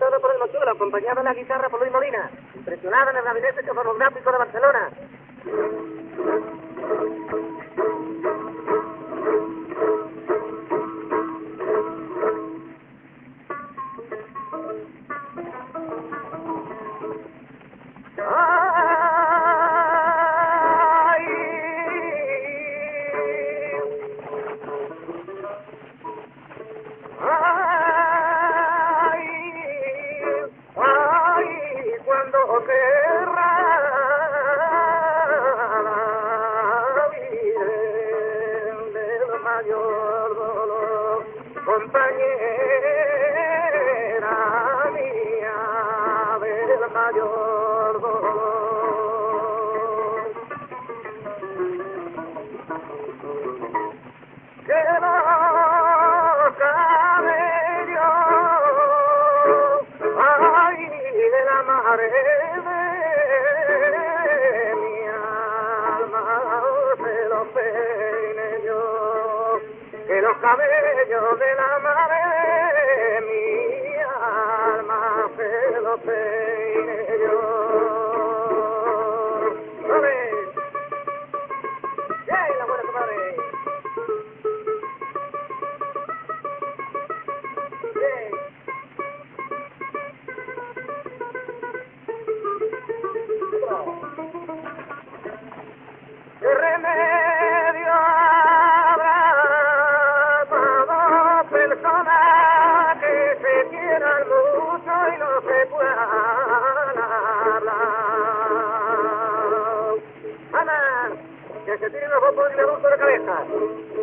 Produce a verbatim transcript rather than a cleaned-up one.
solo por el mochuelo, acompañado en la guitarra por Luis Molina, impresionado en el gabinete fonográfico de Barcelona. Compañera mía del mayor dolor, que los cabellos, ay, de la madre de mi alma se los peine yo, que los cabellos de la madre de mi alma se los peine yo. ¡Vale! ¡Bien, la buena comadre! ¡Bien! ¡Qué remedio habrá para dos personas que se quieran mucho y no se puedan hablar! ¡Ana! ¡Que se tiren los bopos y la luz de la cabeza!